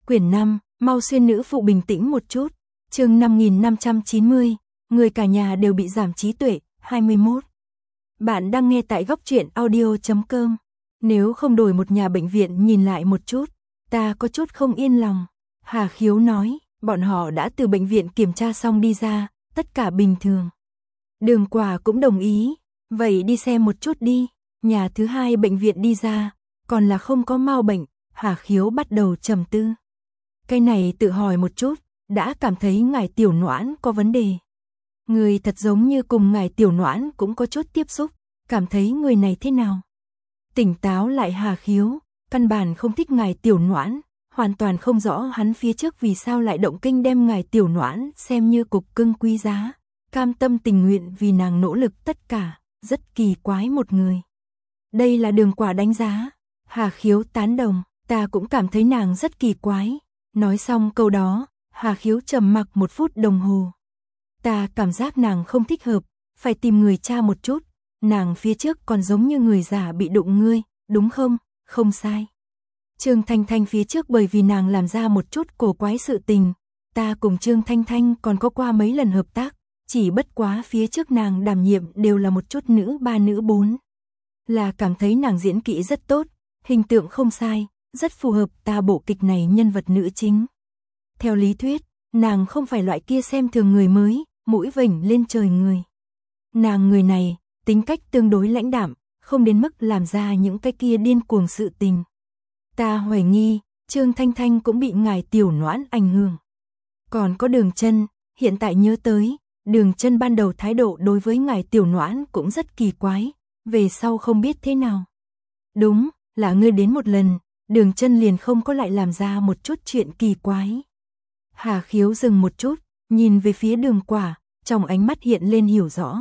Quyển 5, mau xuyên nữ phụ bình tĩnh một chút. Chương 5590, người cả nhà đều bị giảm trí tuệ, 21. Bạn đang nghe tại góc truyện audio.com. Nếu không đổi một nhà bệnh viện nhìn lại một chút, ta có chút không yên lòng. Hà Khiếu nói, bọn họ đã từ bệnh viện kiểm tra xong đi ra, tất cả bình thường. Đường Quả cũng đồng ý, vậy đi xem một chút đi. Nhà thứ hai bệnh viện đi ra, còn là không có mau bệnh. Hà Khiếu bắt đầu trầm tư. Cái này tự hỏi một chút, đã cảm thấy ngài Tiểu Noãn có vấn đề. Người thật giống như cùng ngài Tiểu Noãn cũng có chút tiếp xúc, cảm thấy người này thế nào? Tỉnh táo lại Hà Khiếu, căn bản không thích ngài Tiểu Noãn, hoàn toàn không rõ hắn phía trước vì sao lại động kinh đem ngài Tiểu Noãn xem như cục cưng quý giá, cam tâm tình nguyện vì nàng nỗ lực tất cả, rất kỳ quái một người. Đây là Đường Quả đánh giá. Hà Khiếu tán đồng, ta cũng cảm thấy nàng rất kỳ quái. Nói xong câu đó, Hà Khiếu trầm mặc 1 phút đồng hồ. Ta cảm giác nàng không thích hợp, phải tìm người tra một chút. Nàng phía trước còn giống như người già bị đụng ngươi, đúng không? Không sai. Trương Thanh Thanh phía trước bởi vì nàng làm ra một chút cổ quái sự tình. Ta cùng Trương Thanh Thanh còn có qua mấy lần hợp tác, chỉ bất quá phía trước nàng đảm nhiệm đều là một chút nữ 3 nữ 4. Là cảm thấy nàng diễn kỹ rất tốt, hình tượng không sai, rất phù hợp ta bộ kịch này nhân vật nữ chính. Theo lý thuyết, nàng không phải loại kia xem thường người mới, mũi vểnh lên trời người. Nàng người này, tính cách tương đối lãnh đạm, không đến mức làm ra những cái kia điên cuồng sự tình. Ta hoài nghi, Trương Thanh Thanh cũng bị ngài Tiểu Noãn ảnh hưởng. Còn có Đường Chân, hiện tại nhớ tới, Đường Chân ban đầu thái độ đối với ngài Tiểu Noãn cũng rất kỳ quái, về sau không biết thế nào. Đúng, là ngươi đến một lần, Đường Chân liền không có lại làm ra một chút chuyện kỳ quái. Hà Khiếu dừng một chút, nhìn về phía Đường Quả, trong ánh mắt hiện lên hiểu rõ.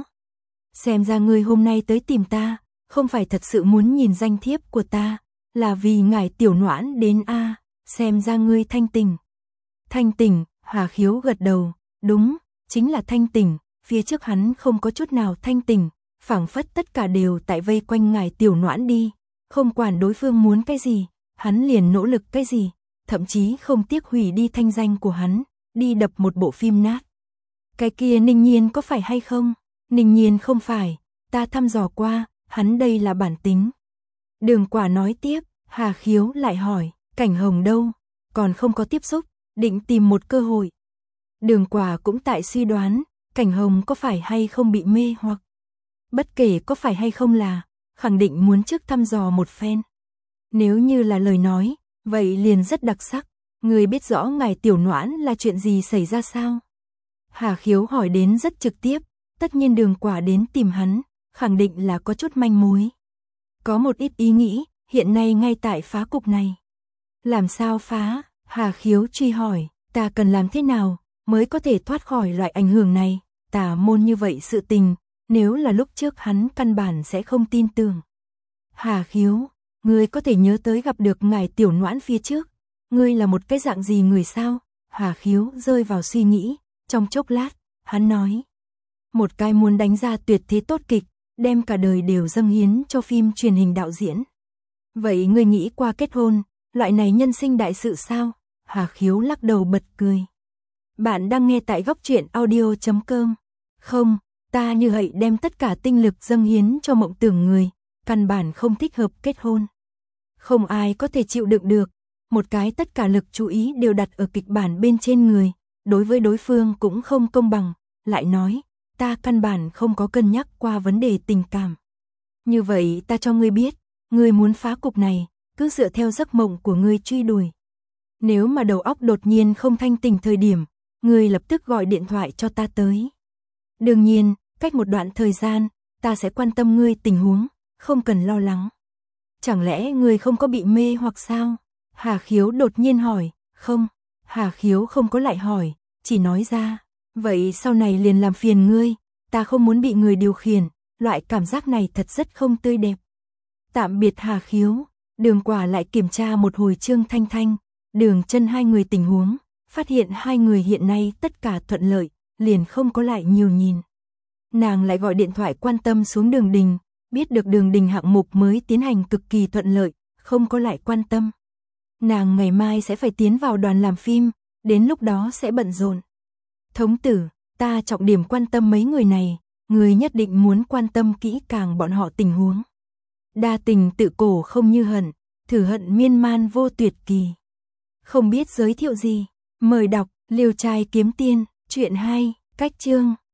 Xem ra ngươi hôm nay tới tìm ta, không phải thật sự muốn nhìn danh thiếp của ta, là vì ngài Tiểu Noãn đến a, xem ra ngươi thanh tỉnh. Thanh tỉnh, Hà Khiếu gật đầu, đúng, chính là thanh tỉnh, phía trước hắn không có chút nào thanh tỉnh, phảng phất tất cả đều tại vây quanh ngài Tiểu Noãn đi, không quản đối phương muốn cái gì, hắn liền nỗ lực cái gì, thậm chí không tiếc hủy đi thanh danh của hắn, đi đập một bộ phim nát. Cái kia Ninh Nhiên có phải hay không? Ninh Nhiên không phải, ta thăm dò qua, hắn đây là bản tính. Đường Quả nói tiếp, Hà Khiếu lại hỏi, Cảnh Hồng đâu? Còn không có tiếp xúc, định tìm một cơ hội. Đường Quả cũng tại suy đoán, Cảnh Hồng có phải hay không bị mê hoặc. Bất kể có phải hay không là, khẳng định muốn trước thăm dò một phen. Nếu như là lời nói, vậy liền rất đặc sắc. Người biết rõ ngài Tiểu Noãn là chuyện gì xảy ra sao? Hà Khiếu hỏi đến rất trực tiếp, tất nhiên Đường Quả đến tìm hắn, khẳng định là có chút manh mối. Có một ít ý nghĩ, hiện nay ngay tại phá cục này. Làm sao phá? Hà Khiếu truy hỏi, ta cần làm thế nào mới có thể thoát khỏi loại ảnh hưởng này? Tà môn như vậy sự tình, nếu là lúc trước hắn căn bản sẽ không tin tưởng. Hà Khiếu, ngươi có thể nhớ tới gặp được ngài Tiểu Noãn phía trước, ngươi là một cái dạng gì người sao? Hà Khiếu rơi vào suy nghĩ, trong chốc lát, hắn nói. Một cái muốn đánh ra tuyệt thế tốt kịch, đem cả đời đều dâng hiến cho phim truyền hình đạo diễn. Vậy ngươi nghĩ qua kết hôn, loại này nhân sinh đại sự sao? Hà Khiếu lắc đầu bật cười. Bạn đang nghe tại góc truyện audio.com. Không, ta như vậy đem tất cả tinh lực dâng hiến cho mộng tưởng người, căn bản không thích hợp kết hôn. Không ai có thể chịu đựng được, một cái tất cả lực chú ý đều đặt ở kịch bản bên trên người, đối với đối phương cũng không công bằng, lại nói, ta căn bản không có cân nhắc qua vấn đề tình cảm. Như vậy ta cho ngươi biết, ngươi muốn phá cục này, cứ dựa theo giấc mộng của ngươi truy đuổi. Nếu mà đầu óc đột nhiên không thanh tỉnh thời điểm, ngươi lập tức gọi điện thoại cho ta tới. Đương nhiên, cách một đoạn thời gian, ta sẽ quan tâm ngươi tình huống, không cần lo lắng. Chẳng lẽ ngươi không có bị mê hoặc sao? Hà Khiếu đột nhiên hỏi, không. Hà Khiếu không có lại hỏi, chỉ nói ra, vậy sau này liền làm phiền ngươi, ta không muốn bị người điều khiển, loại cảm giác này thật rất không tươi đẹp. Tạm biệt Hà Khiếu, Đường Quả lại kiểm tra một hồi Trương Thanh Thanh, Đường Chân hai người tình huống, phát hiện hai người hiện nay tất cả thuận lợi, liền không có lại nhiều nhìn. Nàng lại gọi điện thoại quan tâm xuống Đường Đình, biết được Đường Đình hạng mục mới tiến hành cực kỳ thuận lợi, không có lại quan tâm. Nàng ngày mai sẽ phải tiến vào đoàn làm phim, đến lúc đó sẽ bận rộn. Thống tử, ta trọng điểm quan tâm mấy người này, người nhất định muốn quan tâm kỹ càng bọn họ tình huống. Đa tình tự cổ không như hận, thử hận miên man vô tuyệt kỳ. Không biết giới thiệu gì, mời đọc Liêu trai kiếm tiên, truyện hay, cách chương.